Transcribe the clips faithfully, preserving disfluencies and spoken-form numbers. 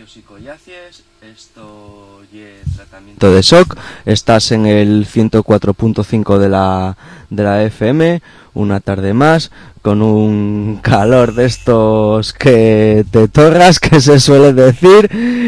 yacios y collacies, esto es tratamiento de shock, estás en el ciento cuatro punto cinco de la, de la F M, una tarde más, con un calor de estos que te torras, que se suele decir,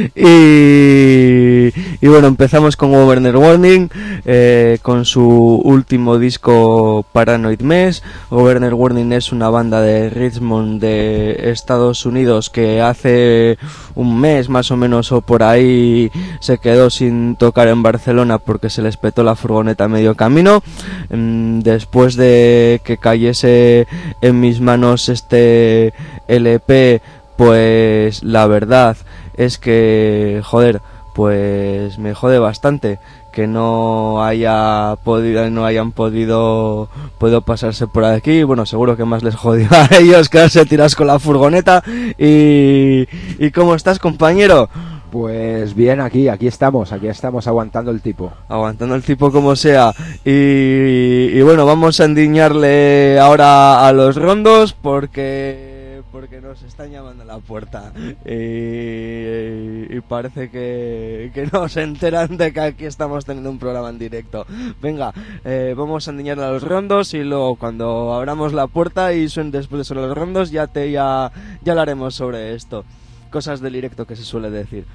y, y bueno, empezamos con Overner Warning, eh, con su último disco Paranoid Mess. Overner Warning es una banda de Richmond de Estados Unidos que hace un mes más o menos o por ahí se quedó sin tocar en Barcelona porque se les petó la furgoneta a medio camino. Después de que cayese en mis manos este L P, pues la verdad es que, joder, pues me jode bastante que no haya podido, no hayan podido, podido pasarse por aquí. Bueno, seguro que más les jodió a ellos quedarse tirados con la furgoneta. Y, ¿y cómo estás, compañero? Pues bien, aquí, aquí estamos, aquí estamos aguantando el tipo. Aguantando el tipo como sea. Y, y bueno, vamos a endiñarle ahora a los rondos porque porque nos están llamando a la puerta. Y, y, y parece que, que no se enteran de que aquí estamos teniendo un programa en directo. Venga, eh, vamos a endiñarle a los rondos y luego cuando abramos la puerta y suenen después de sonar los rondos ya, te, ya, ya hablaremos sobre esto. Cosas del directo que se suele decir.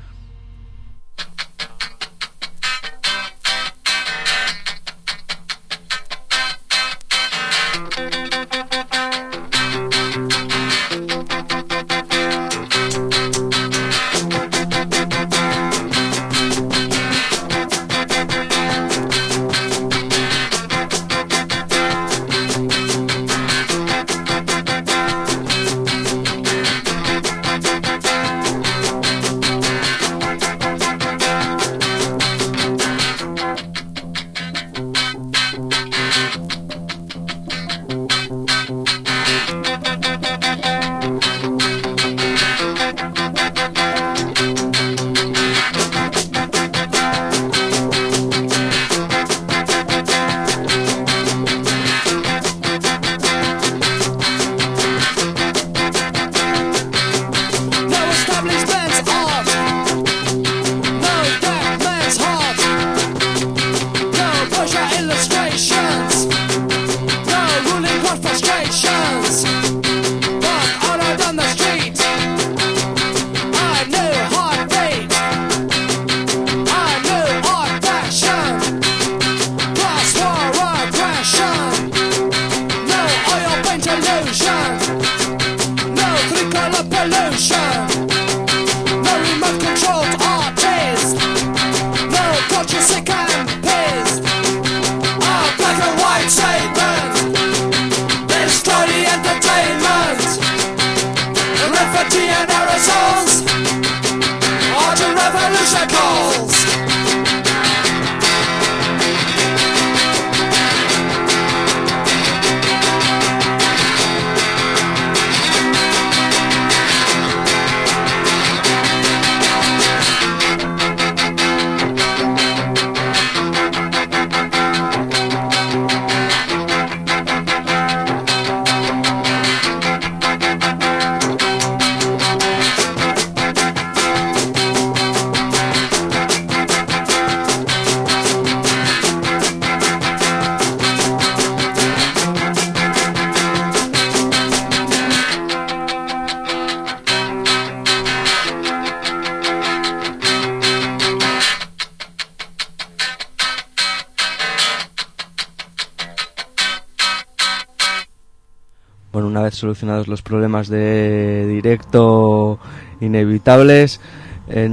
Bueno, una vez solucionados los problemas de directo inevitables en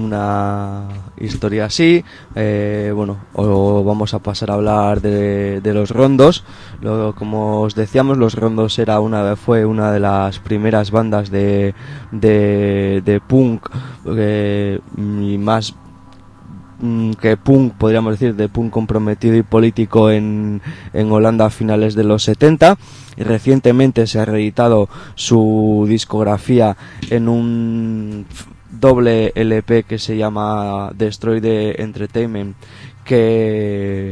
una historia así, eh, bueno, o vamos a pasar a hablar de, de los rondos. Lo, como os decíamos, los rondos era una fue una de las primeras bandas de de, de punk eh, y más que punk, podríamos decir, de punk comprometido y político en, en Holanda a finales de los setenta. Y recientemente se ha reeditado su discografía en un doble L P que se llama Destroy the Entertainment, que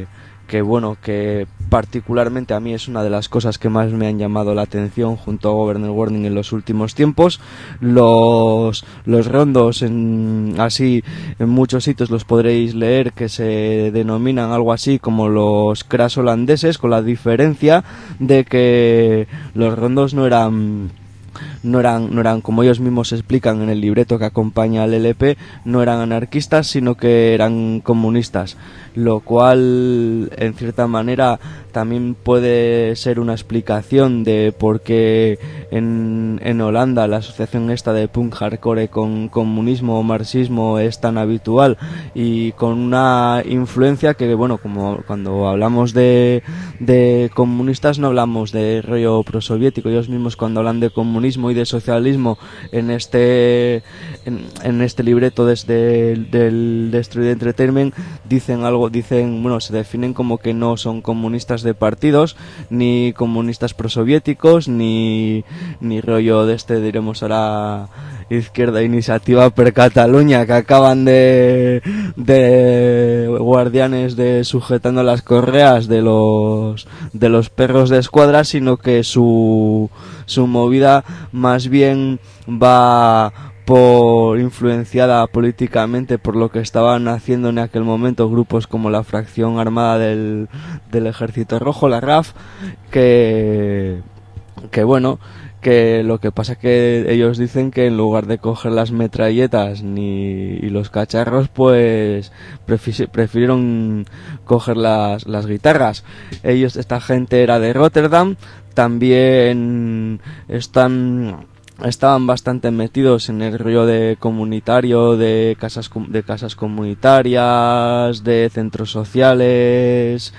que bueno, que particularmente a mí es una de las cosas que más me han llamado la atención junto a Governor Warning en los últimos tiempos. Los, los rondos en, así en muchos sitios los podréis leer, que se denominan algo así como los crash holandeses, con la diferencia de que los rondos no eran no eran, no eran, como ellos mismos explican en el libreto que acompaña al L P, no eran anarquistas, sino que eran comunistas, lo cual en cierta manera también puede ser una explicación de por qué en, en Holanda la asociación esta de punk hardcore con comunismo o marxismo es tan habitual, y con una influencia que, bueno, como cuando hablamos de, de comunistas no hablamos de rollo prosoviético. Ellos mismos, cuando hablan de comunismo y de socialismo en este en, en este libreto desde el, del Destroy the Entertainment, dicen algo, dicen, bueno, se definen como que no son comunistas de partidos, ni comunistas prosoviéticos, ni ni rollo de este, diremos ahora, Izquierda Iniciativa per Cataluña, que acaban de de guardianes de sujetando las correas de los de los perros de escuadra, sino que su su movida más bien va por influenciada políticamente por lo que estaban haciendo en aquel momento grupos como la Fracción Armada del, del Ejército Rojo, la R A F, que que bueno, que lo que pasa es que ellos dicen que en lugar de coger las metralletas ni y los cacharros, pues prefi- prefirieron coger las, las guitarras. Ellos, esta gente era de Rotterdam, también están estaban bastante metidos en el rollo de comunitario, de casas de casas comunitarias, de centros sociales,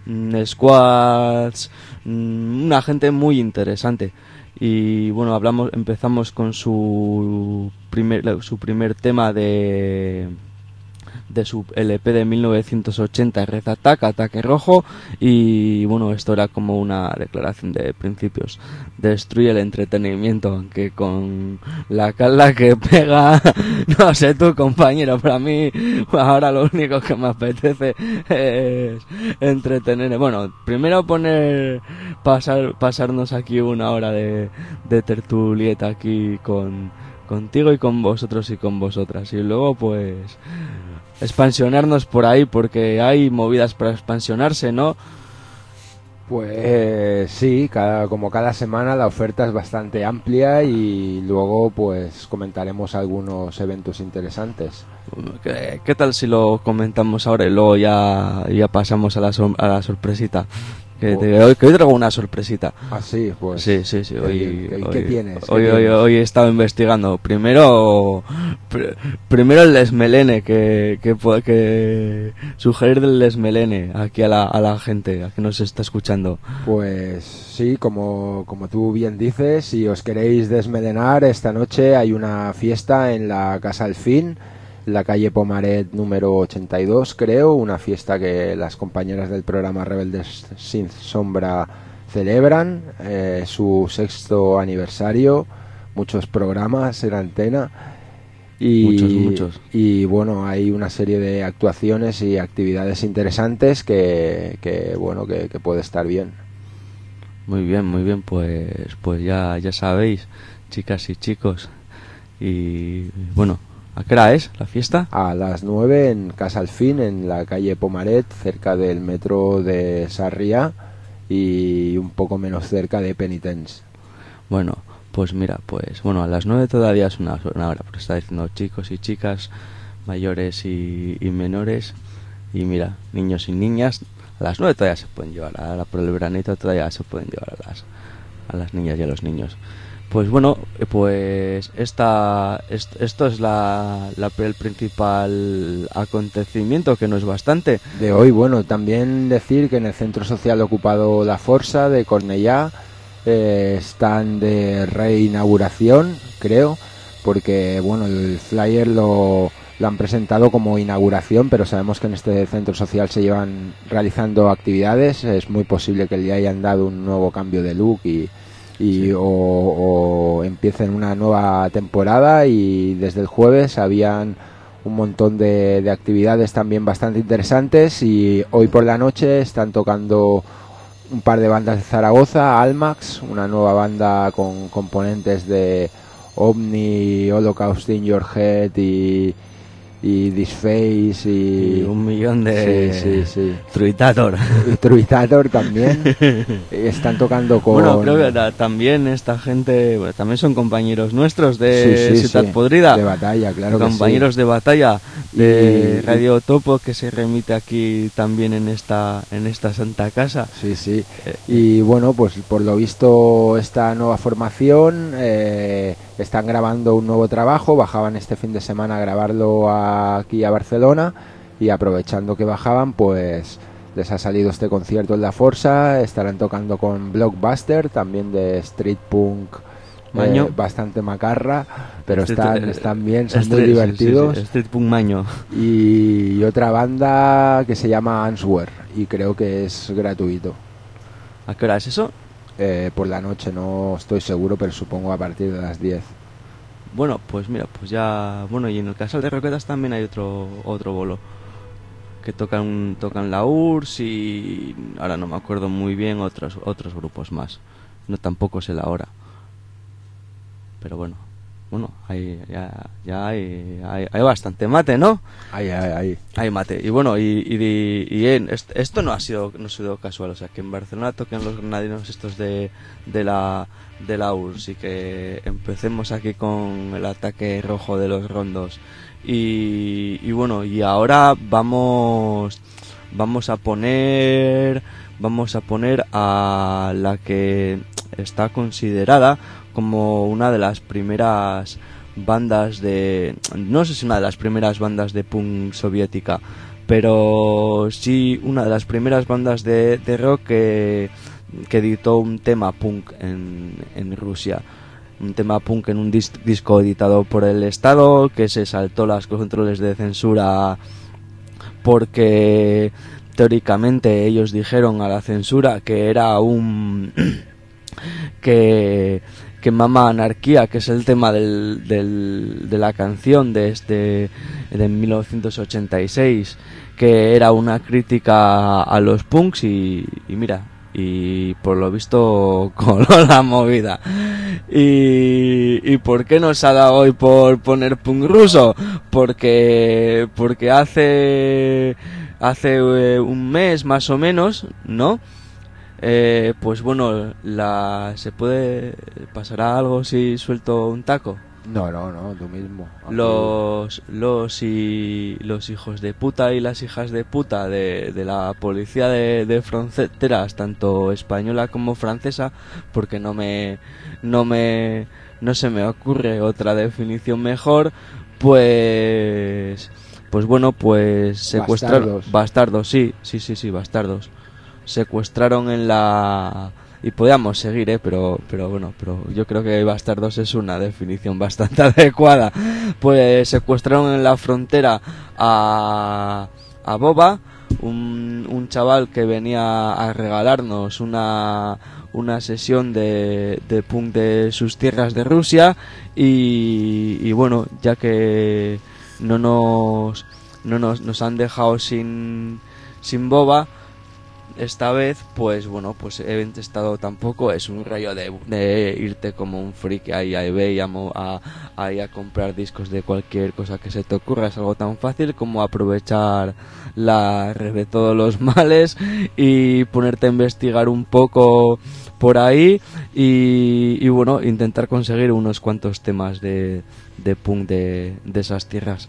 squads, una gente muy interesante. Y bueno, hablamos empezamos con su primer su primer tema de de su L P de mil novecientos ochenta, Red Attack, Ataque Rojo, y bueno, esto era como una declaración de principios. Destruye el entretenimiento, aunque con la calda que pega, no sé tú, compañero, pero a mí ahora lo único que me apetece es entretener. Bueno, primero poner, pasar, pasarnos aquí una hora de, de tertulieta aquí con contigo y con vosotros y con vosotras, y luego pues expansionarnos por ahí, porque hay movidas para expansionarse, ¿no? Pues eh, sí, cada, como cada semana la oferta es bastante amplia, y luego pues comentaremos algunos eventos interesantes. ¿Qué, qué tal si lo comentamos ahora y luego ya, ya pasamos a la, so- a la sorpresita? Que, te, hoy, que hoy traigo una sorpresita. Ah, sí, pues. Sí, sí, sí. Hoy, ¿Qué, hoy, ¿qué tienes? ¿Qué hoy, tienes? hoy, hoy he estado investigando. Primero, pr- primero el desmelene, que, que, que sugerir del desmelene aquí a la, a la gente, a que nos está escuchando. Pues sí, como, como tú bien dices, si os queréis desmelenar, esta noche hay una fiesta en la Casa Alfín, la calle Pomaret número ochenta y dos, creo, una fiesta que las compañeras del programa Rebeldes Sin Sombra celebran, eh, su sexto aniversario, muchos programas en antena, y, muchos, muchos. Y bueno, hay una serie de actuaciones y actividades interesantes que, que bueno, que, que puede estar bien. Muy bien, muy bien, pues, pues ya, ya sabéis, chicas y chicos, y bueno, ¿a qué hora es la fiesta? A las nueve en Casa Alfín, en la calle Pomaret, cerca del metro de Sarriá y un poco menos cerca de Penitence. Bueno, pues mira, pues bueno, a las nueve todavía es una, una hora, porque está diciendo chicos y chicas, mayores y, y menores, y mira, niños y niñas, a las nueve todavía se pueden llevar, ahora por el veranito todavía se pueden llevar a las, a las niñas y a los niños. Pues bueno, pues esta, esto es la, la, el principal acontecimiento, que no es bastante. De hoy, bueno, también decir que en el Centro Social Ocupado La Força de Cornellá eh, están de reinauguración, creo, porque bueno, el flyer lo, lo han presentado como inauguración, pero sabemos que en este centro social se llevan realizando actividades, es muy posible que le hayan dado un nuevo cambio de look y y sí. o, o empiecen una nueva temporada, y desde el jueves habían un montón de, de actividades también bastante interesantes, y hoy por la noche están tocando un par de bandas de Zaragoza, Almax, una nueva banda con componentes de Omni, Holocaust in Your Head y, y Disface y, y un millón de sí, sí, sí. Truitator. Y Truitator también. Están tocando con... Bueno, creo que ta- también esta gente, bueno, también son compañeros nuestros de sí, sí, Ciudad sí. Podrida. De batalla, claro que sí. Compañeros de batalla de Y- Radio Topo, que se remite aquí también en esta en esta santa casa. Sí, sí. Eh, Y bueno, pues por lo visto esta nueva formación eh, están grabando un nuevo trabajo. Bajaban este fin de semana a grabarlo a- aquí a Barcelona, y aprovechando que bajaban, pues les ha salido este concierto en la Forsa. Estarán tocando con Blockbuster, también de street punk, Maño. eh, bastante macarra, pero Street- están, eh, están bien, son Street- muy sí, sí, divertidos. sí, Street Punk Maño. Y, y otra banda que se llama Answer, y creo que es gratuito. ¿A qué hora es eso? Eh, por la noche no estoy seguro, pero supongo a partir de las diez. Bueno, pues mira, pues ya... Bueno, y en el Casal de Roquetas también hay otro otro bolo. Que tocan tocan la U R S S y... Ahora no me acuerdo muy bien otros otros grupos más. No, tampoco sé la hora. Pero bueno, bueno, hay, ya, ya hay, hay, hay bastante mate, ¿no? Ahí, ahí, ahí. Hay mate. Y bueno, y, y, y en, est- esto no ha sido no ha sido casual. O sea, que en Barcelona toquen los granadinos estos de, de la de la U R S S y que empecemos aquí con el ataque rojo de los rondos. Y, y bueno, y ahora vamos vamos a poner vamos a poner a la que está considerada como una de las primeras bandas de... no sé si una de las primeras bandas de punk soviética, pero sí una de las primeras bandas de, de rock que, que editó un tema punk en, en Rusia. Un tema punk en un dis- disco editado por el Estado, que se saltó los controles de censura porque teóricamente ellos dijeron a la censura que era un... que que mama anarquía, que es el tema del, del, de la canción de este de mil novecientos ochenta y seis, que era una crítica a los punks y, y mira, y por lo visto coló la movida. Y, y ¿por qué nos ha dado hoy por poner punk ruso? Porque porque hace hace eh, un mes más o menos, ¿no? Eh, pues bueno, la ¿se puede pasará algo si suelto un taco? No, no, no, tú mismo. Aquí- Los los y los hijos de puta y las hijas de puta de, de la policía de, de fronteras, tanto española como francesa, porque no me no me no se me ocurre otra definición mejor, pues pues bueno, pues secuestrar Bastardos. bastardos, sí, sí, sí, sí, bastardos. Secuestraron en la... y podíamos seguir, ¿eh? pero pero bueno, pero yo creo que bastardos es una definición bastante adecuada. Pues secuestraron en la frontera a, a Boba, un, un chaval que venía a regalarnos una, una sesión de, de punk de sus tierras de Rusia, y, y bueno, ya que no nos, no nos, nos han dejado sin, sin Boba esta vez, pues bueno, pues he estado tampoco, es un rollo de, de irte como un freak ahí a eBay a, mo- a, ahí a comprar discos de cualquier cosa que se te ocurra. Es algo tan fácil como aprovechar la red de todos los males y ponerte a investigar un poco por ahí y, y bueno, intentar conseguir unos cuantos temas de, de punk de, de esas tierras.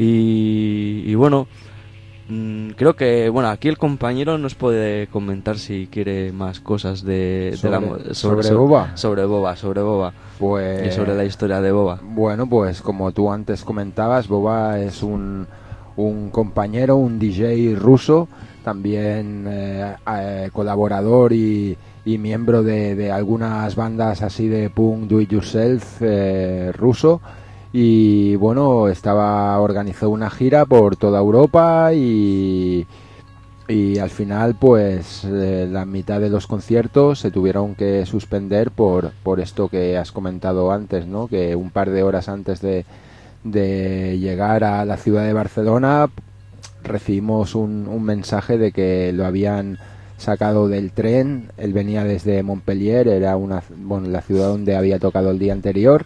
Y, y bueno, creo que, bueno, aquí el compañero nos puede comentar si quiere más cosas de, Sobre- de la, sobre Boba. sobre Boba, sobre Boba Pues... y sobre la historia de Boba. Bueno, pues como tú antes comentabas, Boba es un, un compañero, un D J ruso, también eh, eh, colaborador y, y miembro de, de algunas bandas así de punk do it yourself eh, ruso. Y bueno, estaba organizó una gira por toda Europa y, y al final pues eh, la mitad de los conciertos se tuvieron que suspender por, por esto que has comentado antes, ¿no? Que un par de horas antes de, de llegar a la ciudad de Barcelona recibimos un, un mensaje de que lo habían sacado del tren. Él venía desde Montpellier, era una, bueno, la ciudad donde había tocado el día anterior,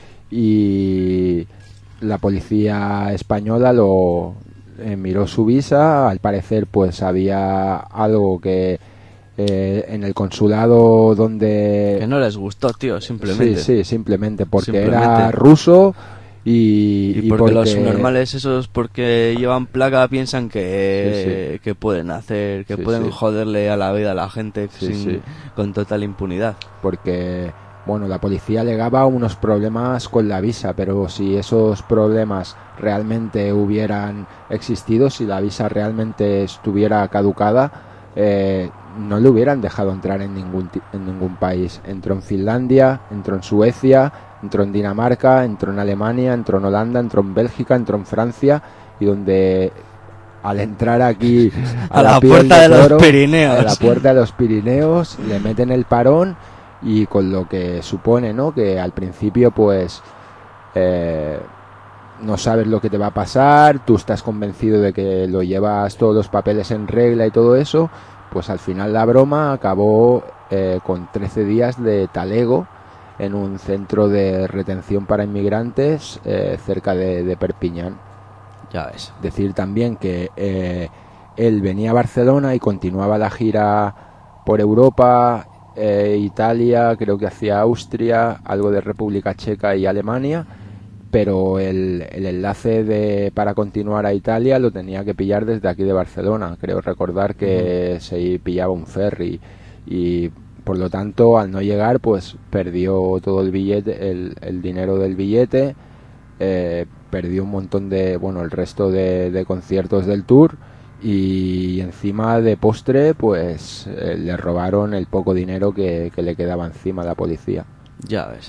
y la policía española lo eh, miró su visa. Al parecer pues había algo que eh, en el consulado donde... Que no les gustó, tío, simplemente. Sí, sí, simplemente porque Simplemente. era ruso. Y, y, y porque, porque los normales esos, porque llevan placa, piensan que, sí, sí. que pueden hacer, que sí, pueden sí. joderle a la vida a la gente sí, sin, sí. con total impunidad. Porque, bueno, la policía alegaba unos problemas con la visa, pero si esos problemas realmente hubieran existido, si la visa realmente estuviera caducada, eh, no le hubieran dejado entrar en ningún, en ningún país. Entró en Finlandia, entró en Suecia, entró en Dinamarca, entró en Alemania, entró en Holanda, entró en Bélgica, entró en Francia, y donde al entrar aquí a, a la, la puerta de, de los Toro, Pirineos, a la puerta de los Pirineos, le meten el parón, y con lo que supone, ¿no? Que al principio pues eh, no sabes lo que te va a pasar, tú estás convencido de que lo llevas todos los papeles en regla y todo eso, pues al final la broma acabó eh, con trece días de talego en un centro de retención para inmigrantes eh, cerca de, de Perpiñán. Ya ves. Decir también que eh, él venía a Barcelona y continuaba la gira por Europa, eh, Italia, creo que hacia Austria, algo de República Checa y Alemania, pero el, el enlace de, para continuar a Italia lo tenía que pillar desde aquí de Barcelona. Creo recordar que uh-huh. se pillaba un ferry, y por lo tanto al no llegar pues perdió todo el billete, el, el dinero del billete, eh, perdió un montón de, bueno, el resto de, de conciertos del tour, y encima de postre pues eh, le robaron el poco dinero que, que le quedaba encima a la policía. Ya ves.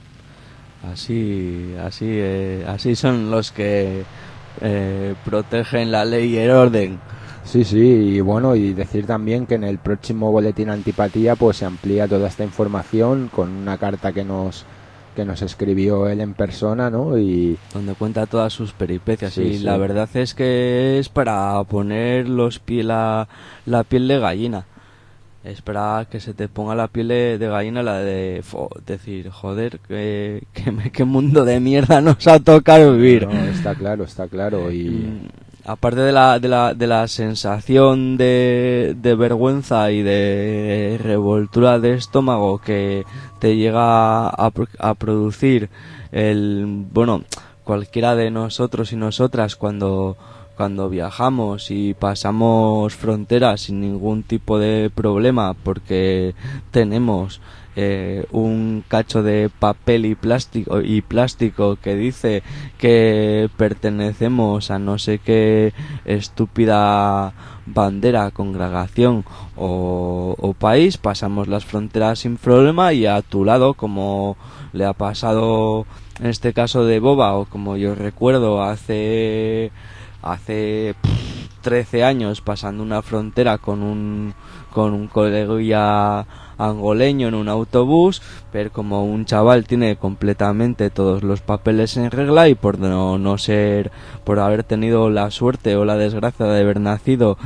Así, así, eh, así son los que eh, protegen la ley y el orden. Sí, sí, y bueno, y decir también que en el próximo boletín Antipatía pues se amplía toda esta información con una carta que nos que nos escribió él en persona, ¿no? Y donde cuenta todas sus peripecias, sí, y sí. la verdad es que es para poner los pie, la, la piel de gallina. Es para que se te ponga la piel de, de gallina, la de fo, decir, joder, qué que, que mundo de mierda nos ha tocado vivir. No, no, está claro, está claro. Y mm, aparte de la, de la, de la sensación de, de vergüenza y de revoltura de estómago que te llega a, a producir el, bueno, cualquiera de nosotros y nosotras cuando cuando viajamos y pasamos fronteras sin ningún tipo de problema porque tenemos eh, un cacho de papel y plástico y plástico que dice que pertenecemos a no sé qué estúpida bandera, congregación o, o país, pasamos las fronteras sin problema, y a tu lado, como le ha pasado en este caso de Boba, o como yo recuerdo hace hace trece años pasando una frontera con un con un colega angoleño en un autobús, ver como un chaval tiene completamente todos los papeles en regla, y por no, no ser, por haber tenido la suerte o la desgracia de haber nacido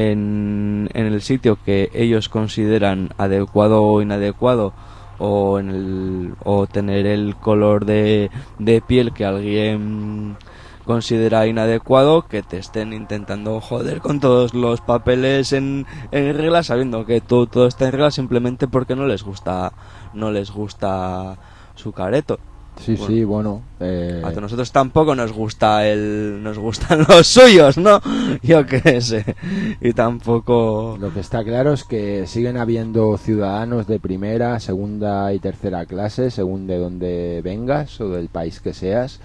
en, en el sitio que ellos consideran adecuado o inadecuado, o en el o tener el color de, de piel que alguien considera inadecuado, que te estén intentando joder con todos los papeles en, en regla, sabiendo que todo, todo está en regla, simplemente porque no les gusta no les gusta su careto. Sí, bueno, sí, bueno. Eh... A nosotros tampoco nos gusta el, nos gustan los suyos, ¿no? Yo qué sé. Y tampoco. Lo que está claro es que siguen habiendo ciudadanos de primera, segunda y tercera clase, según de donde vengas o del país que seas.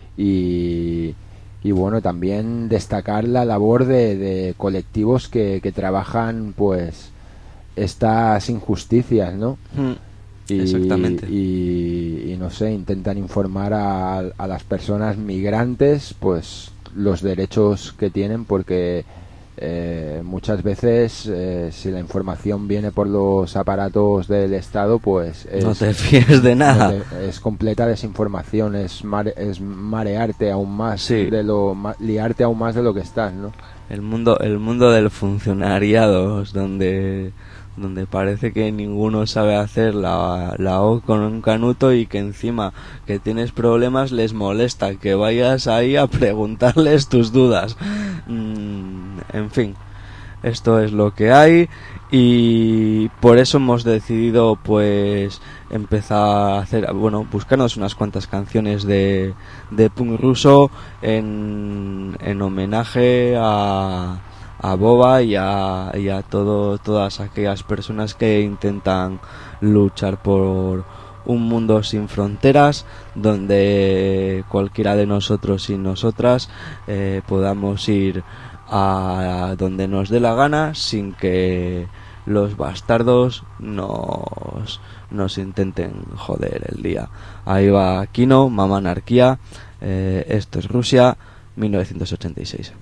Y, y bueno, también destacar la labor de, de colectivos que, que trabajan pues estas injusticias, ¿no? Mm, y, exactamente. Y, y no sé, intentan informar a, a las personas migrantes pues los derechos que tienen, porque Eh, muchas veces, eh, si la información viene por los aparatos del Estado, pues es, no te fíes de nada. No te, es completa desinformación, es, mare, es marearte aún más, sí. de lo, ma, liarte aún más de lo que estás, ¿no? El mundo, el mundo del funcionariado, donde donde parece que ninguno sabe hacer la, la O con un canuto y que encima que tienes problemas les molesta que vayas ahí a preguntarles tus dudas. Mm, en fin, esto es lo que hay y por eso hemos decidido pues empezar a hacer, bueno, buscarnos unas cuantas canciones de, de punk ruso en, en homenaje a a Boba y a, y a todo, todas aquellas personas que intentan luchar por un mundo sin fronteras, donde cualquiera de nosotros y nosotras eh, podamos ir a donde nos dé la gana sin que los bastardos nos, nos intenten joder el día. Ahí va Kino, Mama Anarquía, eh, esto es Rusia, mil novecientos ochenta y seis.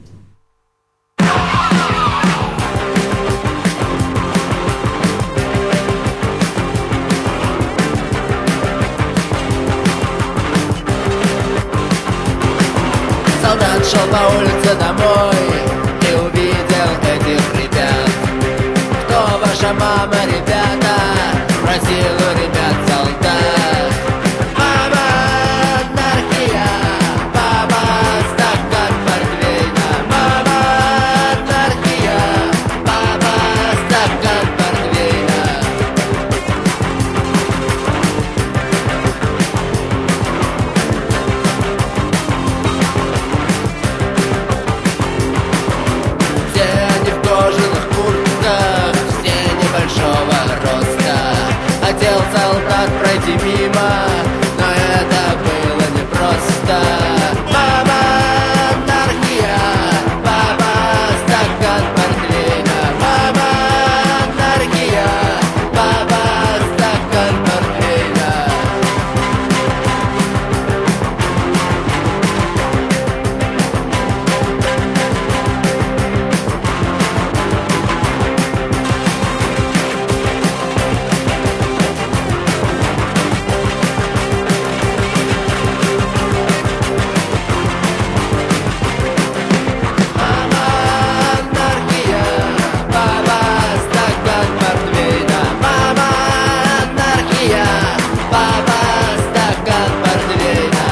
Солдат шел по улице домой и увидел этих ребят. Кто ваша мама, ребята? Спросил у ребят солдат. Мама, анархия, папа, стакан портвейна. Мама, анархия, папа, стакан портвейна. Все они в кожаных куртках, все небольшого роста. Хотел солдат пройти мимо, но это было непросто. Мама, анархия, папа, стакан портвейна. Мама, анархия, папа, стакан портвейна. Мама, анархия, папа, стакан портвейна. Мама, анархия, папа, стакан портвейна.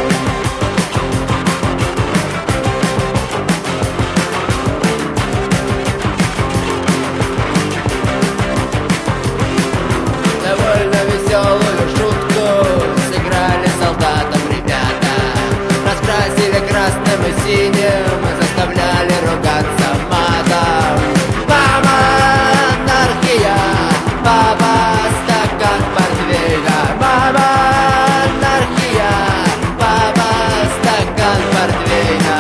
Довольно веселую шутку сыграли солдатам ребята. Раскрасили красным и синим и заставляли ругаться матом. Мама, анархия, папа, стакан портвейна. Мама, анархия, папа, стакан портвейна.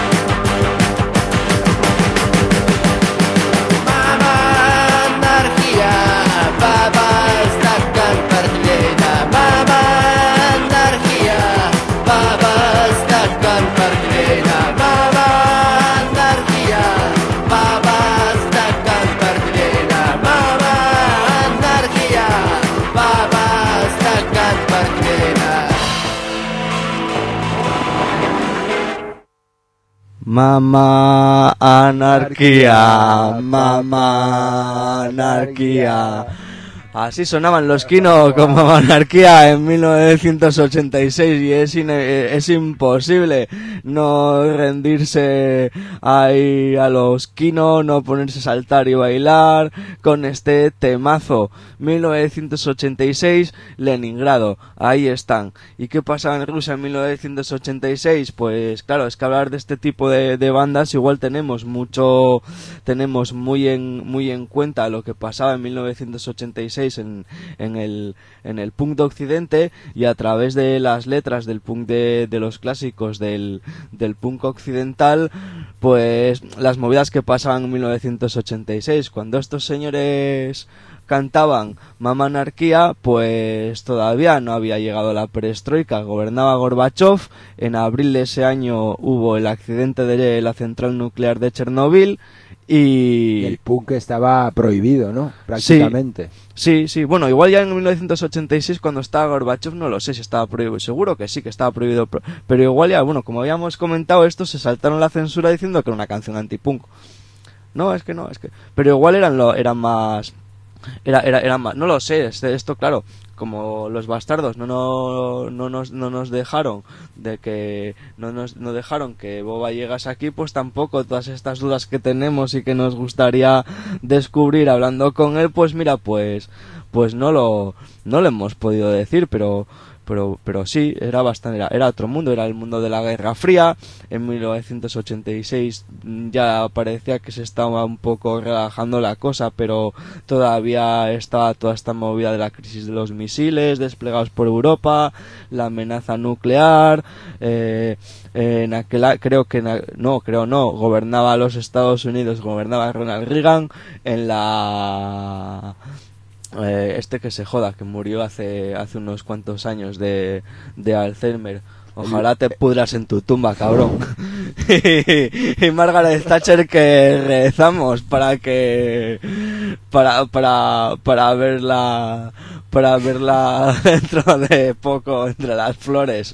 Мама, анархия, папа, стакан портвейна. Мама, анархия, папа, стакан портвейна. Мама, анархия, папа, стакан портвейна. Мама, анархия, папа, стакан портвейна. Mama Anarquía, Mama Anarquía. Así sonaban los Kino con Mama Anarquía en mil novecientos ochenta y seis y es, in- es imposible no rendirse ahí a los Kino, no ponerse a saltar y bailar con este temazo. mil novecientos ochenta y seis, Leningrado, ahí están. ¿Y qué pasaba en Rusia en mil novecientos ochenta y seis? Pues claro, es que hablar de este tipo de, de bandas igual tenemos mucho, tenemos muy en, muy en cuenta lo que pasaba en mil novecientos ochenta y seis en, en el, en el punk de Occidente, y a través de las letras del punk de, de los clásicos del, del punk occidental, pues las movidas que pasaban en mil novecientos ochenta y seis, cuando estos señores cantaban Mama Anarquía, pues todavía no había llegado la perestroika, gobernaba Gorbachev. En abril de ese año hubo el accidente de la central nuclear de Chernobyl Y... y el punk estaba prohibido, ¿no? Prácticamente. Sí, sí, sí. Bueno, igual ya en mil novecientos ochenta y seis cuando estaba Gorbachev no lo sé si estaba prohibido. Seguro que sí, que estaba prohibido. Pero igual ya, bueno, como habíamos comentado esto, se saltaron la censura diciendo que era una canción antipunk. No, es que no, es que... Pero igual eran, lo, eran más... Era, era, era más... No lo sé, esto claro... Como los bastardos no, no, no, nos, no nos dejaron de que no nos no dejaron que Boba llegas aquí, pues tampoco todas estas dudas que tenemos y que nos gustaría descubrir hablando con él, pues mira, pues pues no lo no lo hemos podido decir, pero pero pero sí, era bastante era, era otro mundo, era el mundo de la Guerra Fría. En mil novecientos ochenta y seis ya parecía que se estaba un poco relajando la cosa, pero todavía estaba toda esta movida de la crisis de los misiles desplegados por Europa, la amenaza nuclear. eh, en aquel creo que en, no creo no gobernaba los Estados Unidos, gobernaba Ronald Reagan. En la Eh, este que se joda, que murió hace hace unos cuantos años de, de Alzheimer. Ojalá te pudras en tu tumba, cabrón. y, y Margaret Thatcher, que rezamos para que para para para verla para verla dentro de poco entre las flores.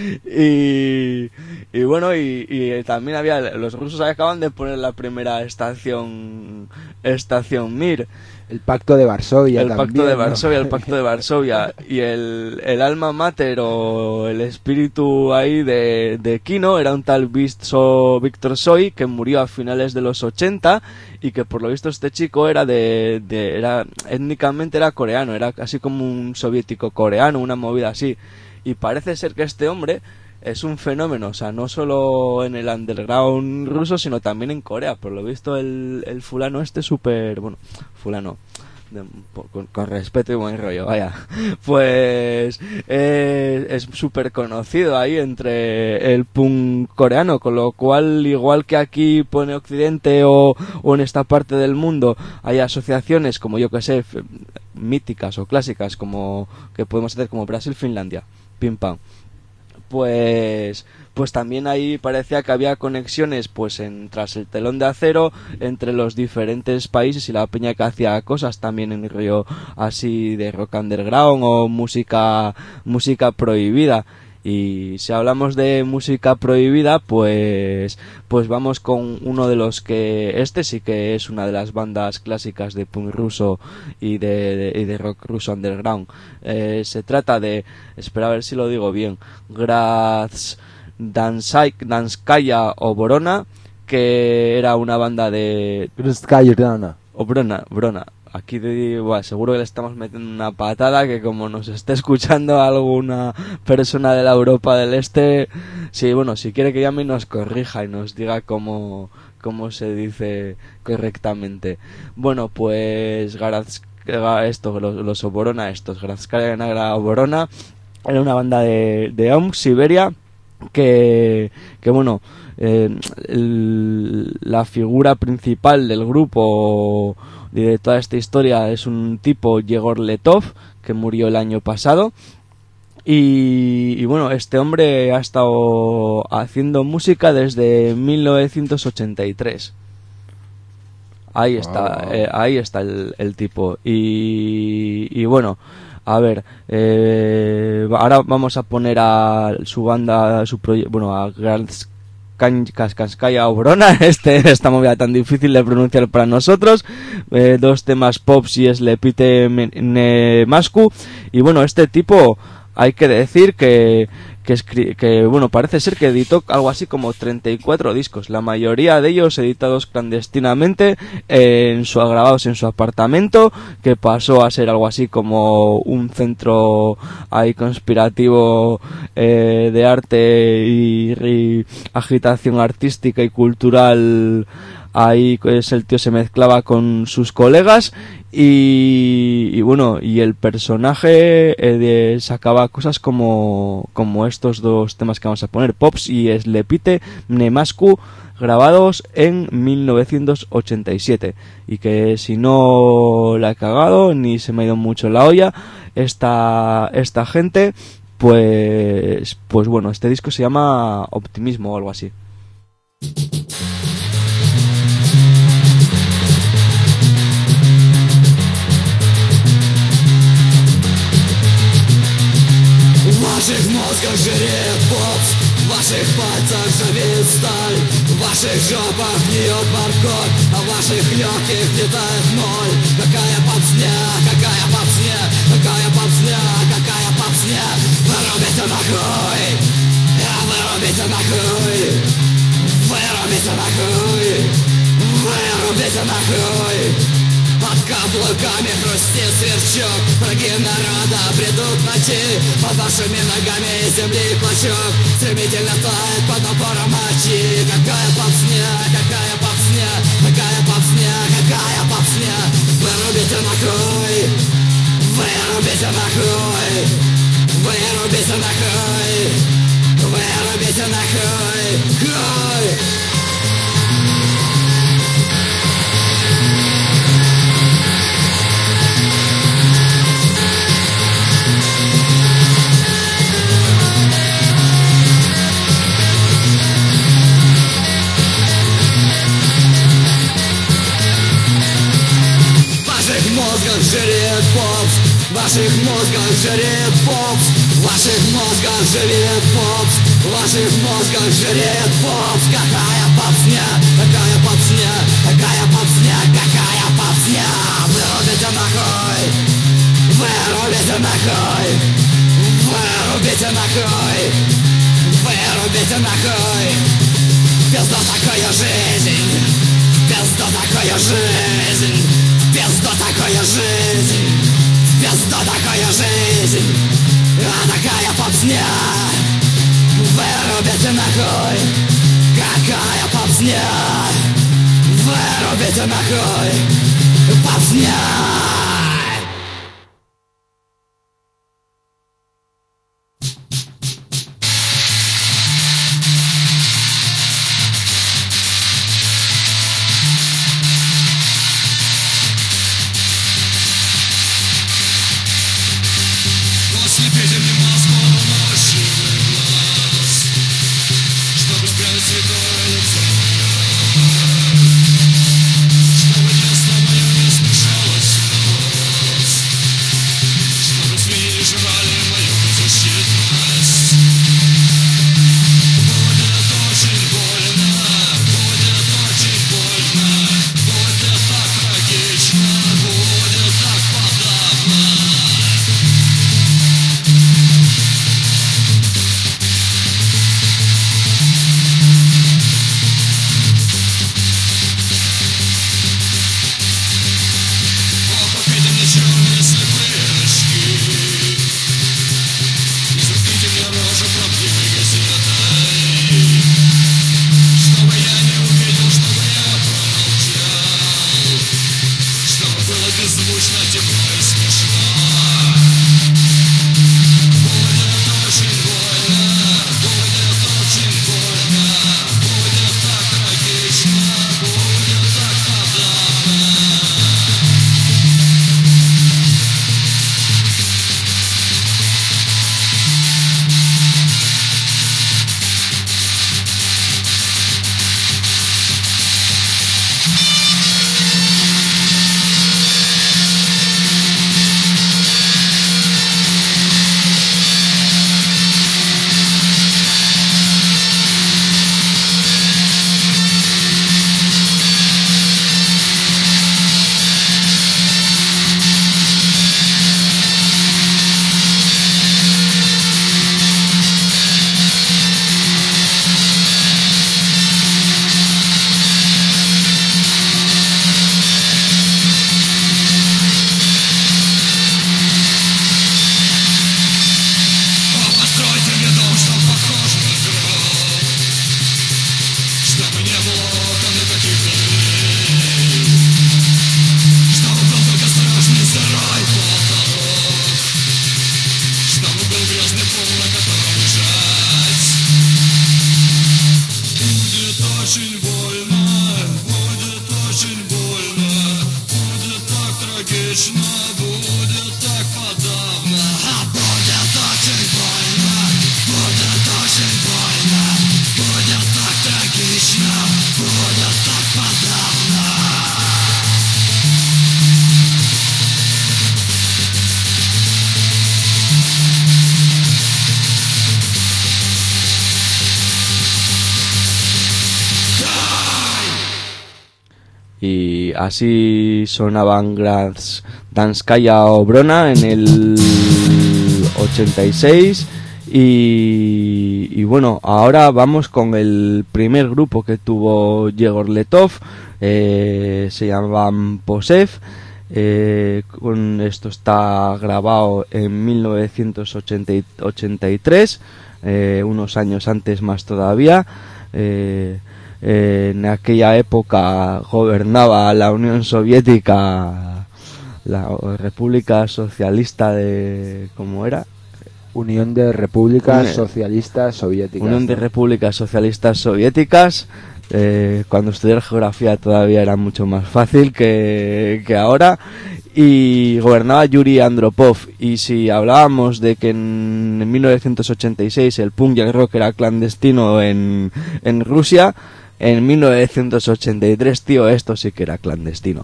Y y bueno, y, y también había los rusos acaban de poner la primera estación estación Mir. El pacto de Varsovia el también, pacto de ¿no? Varsovia el pacto de Varsovia y el, el alma mater o el espíritu ahí de, de Kino era un tal Visto, Víctor Tsoi, que murió a finales de los ochenta y que por lo visto este chico era de, de era étnicamente era coreano, era casi como un soviético coreano, una movida así, y parece ser que este hombre es un fenómeno, o sea, no solo en el underground ruso, sino también en Corea. Por lo visto el, el fulano este súper... Bueno, fulano... De, con, con respeto y buen rollo, vaya. Pues eh, es súper conocido ahí entre el punk coreano, con lo cual, igual que aquí pone Occidente o, o en esta parte del mundo hay asociaciones como yo que sé, míticas o clásicas, como que podemos hacer como Brasil-Finlandia, pim pam. Pues pues también ahí parecía que había conexiones pues en, tras el telón de acero entre los diferentes países y la peña que hacía cosas también en rollo así de rock underground o música música prohibida. Y si hablamos de música prohibida, pues pues vamos con uno de los que este sí que es una de las bandas clásicas de punk ruso y de, de, y de rock ruso underground. Eh, se trata de, espera a ver si lo digo bien, Grazdanskaya Obrona, que era una banda de Grazdanskaya Obrona, Brona. Aquí de, bueno, seguro que le estamos metiendo una patada, que como nos esté escuchando alguna persona de la Europa del Este, sí, bueno, si quiere que llame y nos corrija y nos diga cómo, cómo se dice correctamente. Bueno, pues Garaz, esto, los, los Oborona, estos, Grazskaya Nagra Oborona, era una banda de, de Omsk, Siberia, que, que bueno, eh, el, la figura principal del grupo y de toda esta historia es un tipo, Yegor Letov, que murió el año pasado. Y, y bueno, este hombre ha estado haciendo música desde mil novecientos ochenta y tres. Ahí está, Oh. eh, ahí está el, el tipo. Y, y bueno, a ver, eh, ahora vamos a poner a su banda, a su proyecto, bueno, a Grazdanskaya Obrona, este, esta movida tan difícil de pronunciar para nosotros, eh, dos temas pops y Slepite Nemasku. Y bueno, este tipo, hay que decir que que, escri- que bueno, parece ser que editó algo así como treinta y cuatro discos, la mayoría de ellos editados clandestinamente, eh, en su grabados en su apartamento, que pasó a ser algo así como un centro ahí conspirativo, eh, de arte y, y agitación artística y cultural. Ahí pues el tío se mezclaba con sus colegas y, y bueno, y el personaje eh, de, sacaba cosas como como estos dos temas que vamos a poner, Pops y Slepite Nemasku, grabados en mil novecientos ochenta y siete, y que si no la he cagado ni se me ha ido mucho la olla esta esta gente, pues pues bueno, este disco se llama Optimismo o algo así. мозгах жирет попс, в ваших пальцах живет сталь, в ваших жопах гниет морковь, а в ваших легких летает ноль. Какая попсня, какая попсня, какая попсня, какая попсня. Вырубите нахуй, вырубите нахуй, вырубите нахуй, вырубите нахуй. Под каблуками хрустит сверчок, враги народа бредут ночи, под вашими ногами земли клочок стремительно тает под напором мочи. Какая попсня, какая попсня, какая попсня, какая попсня. Вырубите нахуй, вырубите нахуй, вырубите нахуй, вырубите нахуй, хуй. Жирет попс, в ваших мозгах жирет попс, в ваших мозгах жирет попс, в ваших мозгах жирет попс. Какая попсня, какая попсня, какая попсня, какая попсня. Вырубите нахуй, вырубите нахуй, вырубите нахуй, вырубите нахуй. Пизда такая жизнь, пизда такая жизнь, пизда такая жизнь, пизда такая жизнь, а такая попсня. Вырубите нахуй, какая попсня. Вырубите нахуй, попсня. así sonaban Gdanskaya Obrona en el ochenta y seis. Y, y bueno, ahora vamos con el primer grupo que tuvo Yegor Letov, eh, se llamaban Posev. Eh, con esto está grabado en mil novecientos ochenta y tres, eh, unos años antes más todavía. Eh, eh, en aquella época gobernaba la Unión Soviética, la República Socialista de... ¿cómo era? Unión de Repúblicas Unión, Socialistas Soviéticas. Unión de Repúblicas Socialistas Soviéticas. Eh, cuando estudié geografía todavía era mucho más fácil que, que ahora. Y gobernaba Yuri Andropov. Y si hablábamos de que en, en mil novecientos ochenta y seis el punk y el rock era clandestino en, en Rusia, en mil novecientos ochenta y tres, tío, esto sí que era clandestino.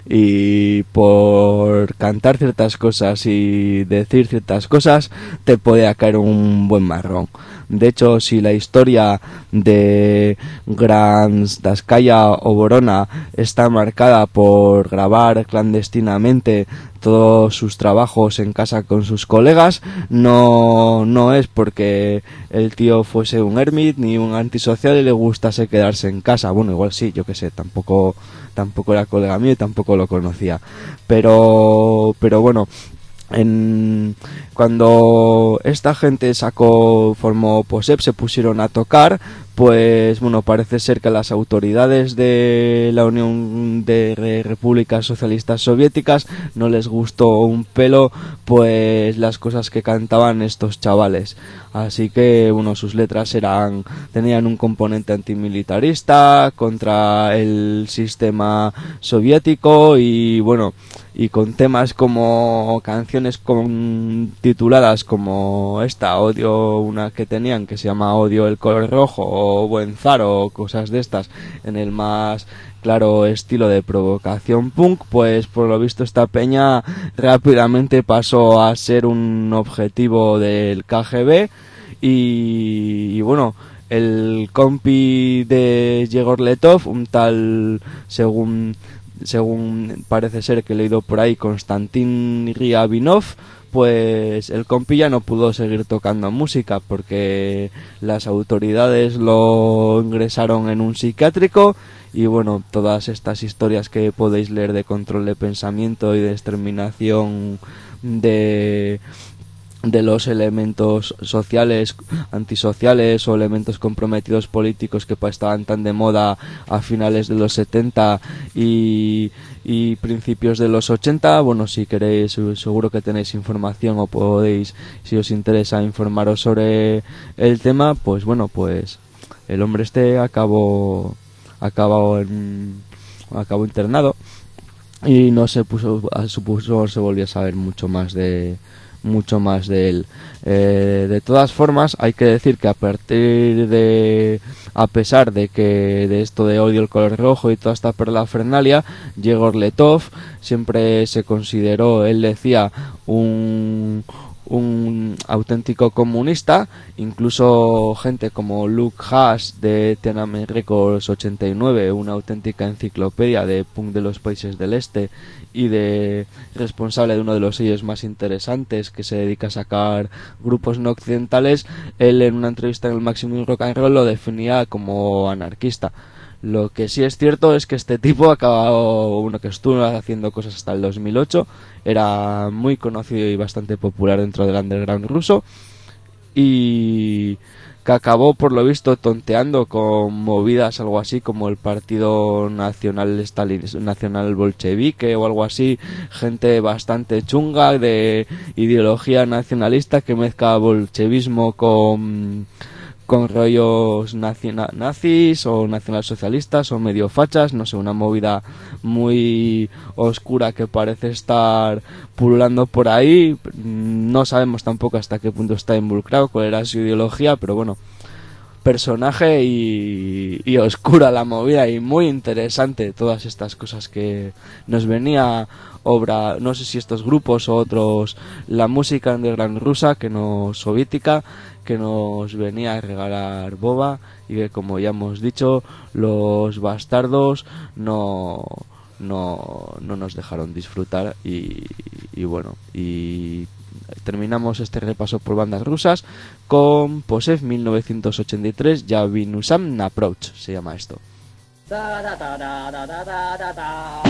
Y por cantar ciertas cosas y decir ciertas cosas te podía caer un buen marrón. De hecho, si la historia de Gdanskaya Obrona está marcada por grabar clandestinamente todos sus trabajos en casa con sus colegas, no, no es porque el tío fuese un ermit ni un antisocial y le gustase quedarse en casa. Bueno, igual sí, yo qué sé, tampoco tampoco era colega mío y tampoco lo conocía. Pero, pero bueno, en, cuando esta gente sacó, formó Posev, se pusieron a tocar, pues bueno, parece ser que las autoridades de la Unión de Repúblicas Socialistas Soviéticas no les gustó un pelo pues las cosas que cantaban estos chavales. Así que bueno, sus letras eran, tenían un componente antimilitarista contra el sistema soviético y bueno, y con temas como canciones con tituladas como esta, Odio, una que tenían que se llama Odio el color rojo o Buen Zar o cosas de estas en el más claro estilo de provocación punk, pues por lo visto esta peña rápidamente pasó a ser un objetivo del K G B y, y bueno, el compi de Yegor Letov, un tal, según según parece ser que he leído por ahí, Konstantin Ryabinov, pues el compi ya no pudo seguir tocando música porque las autoridades lo ingresaron en un psiquiátrico y bueno, todas estas historias que podéis leer de control de pensamiento y de exterminación de de los elementos sociales, antisociales o elementos comprometidos políticos que estaban tan de moda a finales de los setenta y, y principios de los ochenta. Bueno, si queréis, seguro que tenéis información o podéis, si os interesa, informaros sobre el tema. Pues bueno, pues el hombre este acabó acabó en, acabó internado y no se puso, supuso se volvió a saber mucho más de mucho más de él. Eh, de todas formas, hay que decir que a partir de, a pesar de que de esto de Odio el color rojo y toda esta parafernalia, Yegor Letov siempre se consideró, él decía, un un auténtico comunista. Incluso gente como Luke Haas de Tiananmen Records ochenta y nueve, una auténtica enciclopedia de punk de los países del este y de responsable de uno de los sellos más interesantes que se dedica a sacar grupos no occidentales, él en una entrevista en el Maximum Rock and Roll lo definía como anarquista. Lo que sí es cierto es que este tipo acabó, uno que estuvo haciendo cosas hasta el dos mil ocho, era muy conocido y bastante popular dentro del underground ruso y que acabó por lo visto tonteando con movidas algo así como el Partido Nacional Stalin, Nacional Bolchevique o algo así, gente bastante chunga de ideología nacionalista que mezcla bolchevismo con con rollos nazi- nazis o nacionalsocialistas o medio fachas, no sé, una movida muy oscura que parece estar pululando por ahí. No sabemos tampoco hasta qué punto está involucrado, cuál era su ideología, pero bueno, personaje y, y oscura la movida y muy interesante todas estas cosas que nos venía obra, no sé si estos grupos o otros, la música underground rusa que no soviética, que nos venía a regalar Boba y que, como ya hemos dicho, los bastardos no no, no nos dejaron disfrutar y, y bueno, y terminamos este repaso por bandas rusas con Posev mil novecientos ochenta y tres, Ya Vinusam Approach se llama esto. Da da da da da da da da da.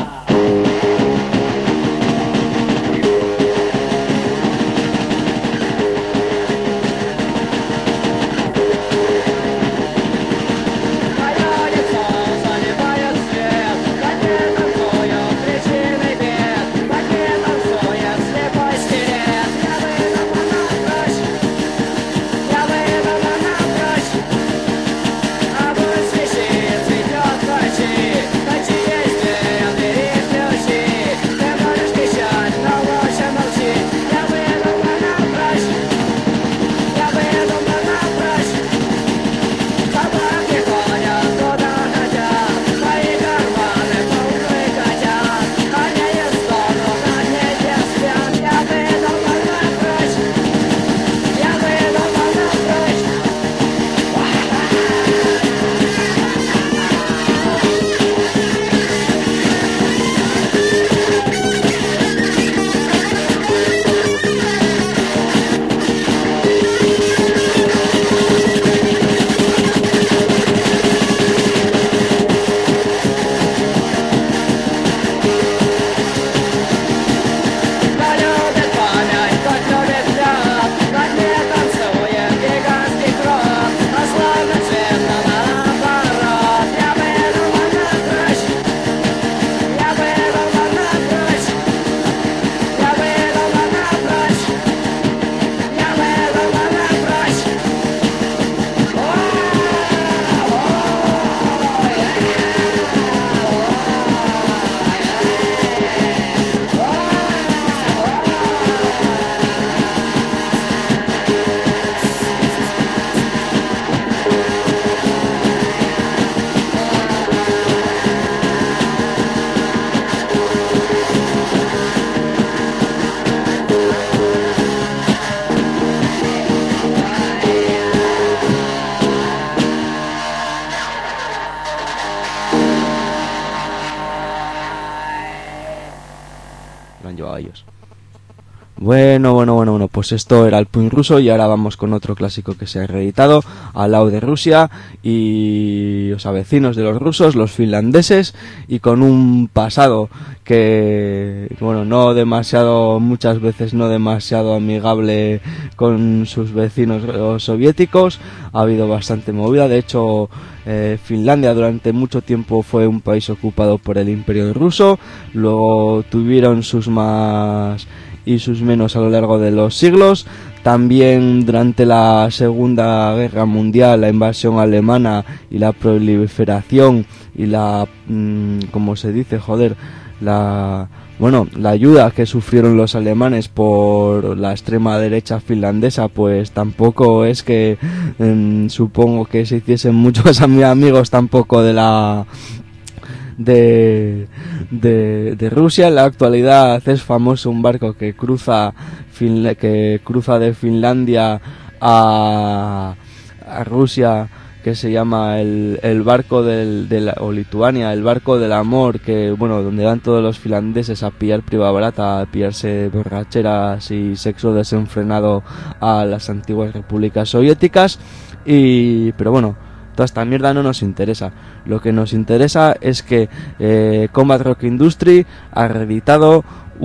Bueno, bueno, bueno, bueno, pues esto era el punk ruso y ahora vamos con otro clásico que se ha reeditado al lado de Rusia y, o sea, vecinos de los rusos, los finlandeses, y con un pasado que, bueno, no demasiado, muchas veces no demasiado amigable con sus vecinos los soviéticos. Ha habido bastante movida, de hecho eh, Finlandia durante mucho tiempo fue un país ocupado por el Imperio ruso, luego tuvieron sus más y sus menos a lo largo de los siglos. También durante la Segunda Guerra Mundial, la invasión alemana y la proliferación y la, mmm, como se dice, joder, la, bueno, la ayuda que sufrieron los alemanes por la extrema derecha finlandesa, pues tampoco es que mmm, supongo que se hiciesen muchos amigos tampoco de la De, de, de Rusia. En la actualidad es famoso un barco que cruza Finla- que cruza de Finlandia a, a Rusia, que se llama el, el barco del, de la, o Lituania, el barco del amor, que bueno, donde van todos los finlandeses a pillar priva barata, a pillarse borracheras y sexo desenfrenado a las antiguas repúblicas soviéticas. Y pero bueno, toda esta mierda no nos interesa. Lo que nos interesa es que eh, Combat Rock Industry ha reeditado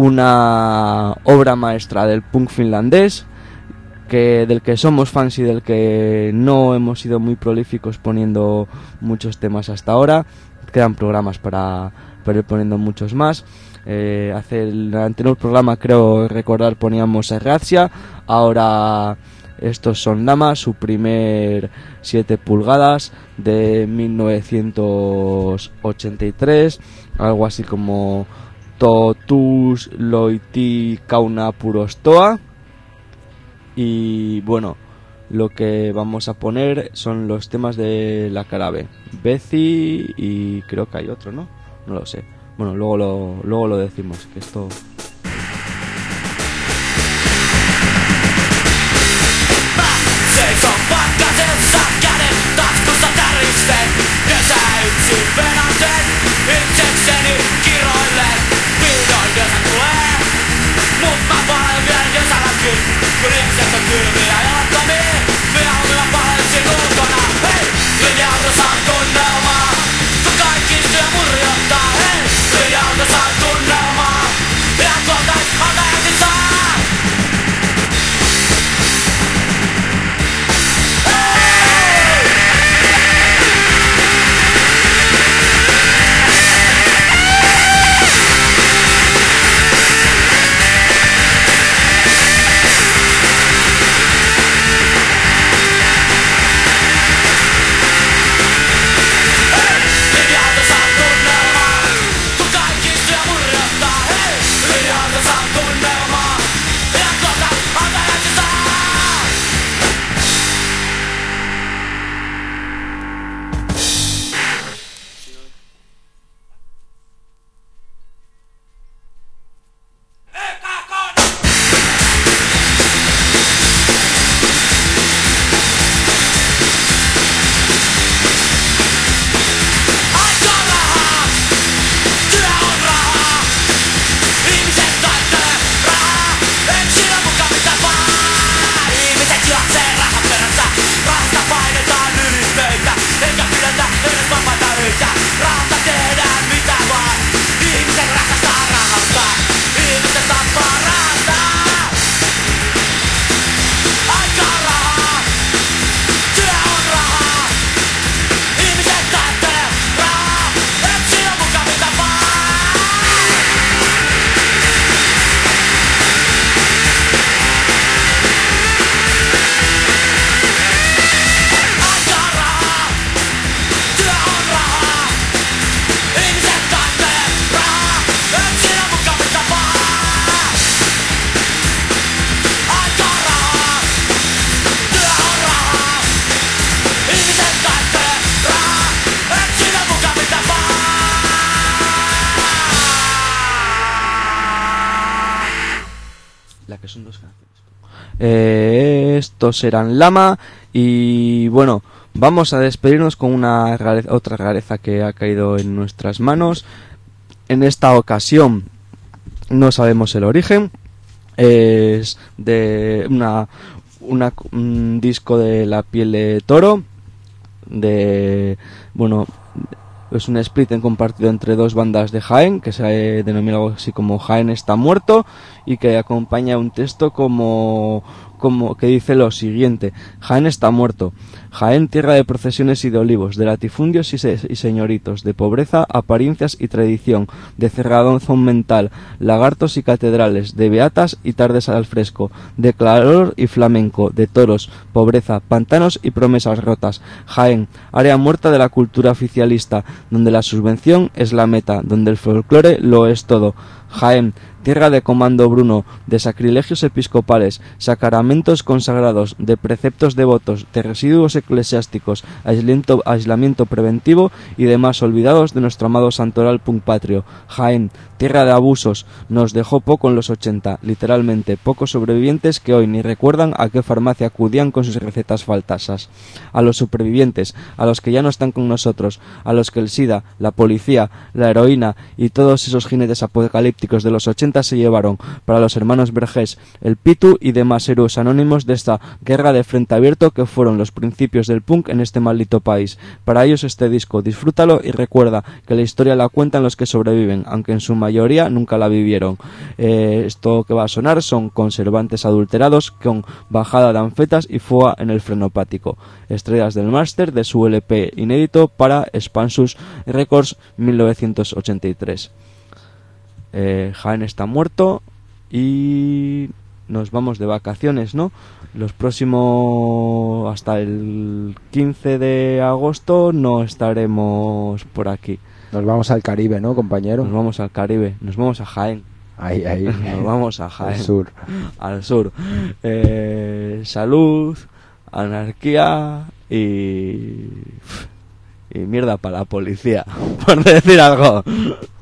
una obra maestra del punk finlandés, que del que somos fans y del que no hemos sido muy prolíficos poniendo muchos temas hasta ahora. Quedan programas para, para ir poniendo muchos más. Eh, hace el anterior programa, creo recordar, poníamos a Razia. Ahora estos son Lama, su primer siete pulgadas de mil novecientos ochenta y tres, algo así como Totus Loiti Kauna Purostoa. Y bueno, lo que vamos a poner son los temas de la cara B, Bezi, y creo que hay otro, ¿no? No lo sé. Bueno, luego lo, luego lo decimos, que esto... Som fantasin sakkanen, taas kusta täristeen. Kesä yksin venäsen itsekseni kiroillen. Vihdoin kesä tulee, mut mä palen vielä kesälläkin. Kun ihmiset on kylmiä jalattomia, mieluummin palensin ulkona. Hei! Linja-auto saa tunnelmaa, kun kaikki syö murjottaa. Hei! Linja-auto saa tunnelmaa, ja tuoltais antajakin saa. Eh, estos eran Lama y bueno, vamos a despedirnos con una rareza, otra rareza que ha caído en nuestras manos. En esta ocasión no sabemos el origen, es de una, una un disco de La Piel de Toro, de bueno, es un split en compartido entre dos bandas de Jaén, que se denomina algo así como Jaén está muerto, y que acompaña un texto como, como que dice lo siguiente: Jaén está muerto, Jaén tierra de procesiones y de olivos, de latifundios y, se, y señoritos, de pobreza, apariencias y tradición, de cerradón mental, lagartos y catedrales, de beatas y tardes al fresco, de calor y flamenco, de toros, pobreza, pantanos y promesas rotas. Jaén, área muerta de la cultura oficialista, donde la subvención es la meta, donde el folclore lo es todo. Jaén, tierra de comando bruno, de sacrilegios episcopales, sacramentos consagrados, de preceptos devotos, de residuos eclesiásticos, aislamiento, aislamiento preventivo y demás olvidados de nuestro amado santoral punk patrio. Jaén, tierra de abusos, nos dejó poco en los ochenta, literalmente, pocos sobrevivientes que hoy ni recuerdan a qué farmacia acudían con sus recetas falsas. A los supervivientes, a los que ya no están con nosotros, a los que el SIDA, la policía, la heroína y todos esos jinetes apocalípticos de los ochenta se llevaron, para los hermanos Vergés, el Pitu y demás héroes anónimos de esta guerra de frente abierto que fueron los principios del punk en este maldito país. Para ellos este disco, disfrútalo y recuerda que la historia la cuentan los que sobreviven, aunque en su mayoría nunca la vivieron. Eh, esto que va a sonar son conservantes adulterados con bajada de anfetas y foa en el frenopático. Estrellas del máster de su L P inédito para Expansus Records mil novecientos ochenta y tres. Eh, Jaén está muerto y nos vamos de vacaciones, ¿no? Los próximos hasta el quince de agosto no estaremos por aquí. Nos vamos al Caribe, ¿no, compañero? Nos vamos al Caribe, nos vamos a Jaén. Ahí, ahí. Nos vamos a Jaén. Al sur. Al sur. Eh, salud, anarquía y... y mierda para la policía, por decir algo.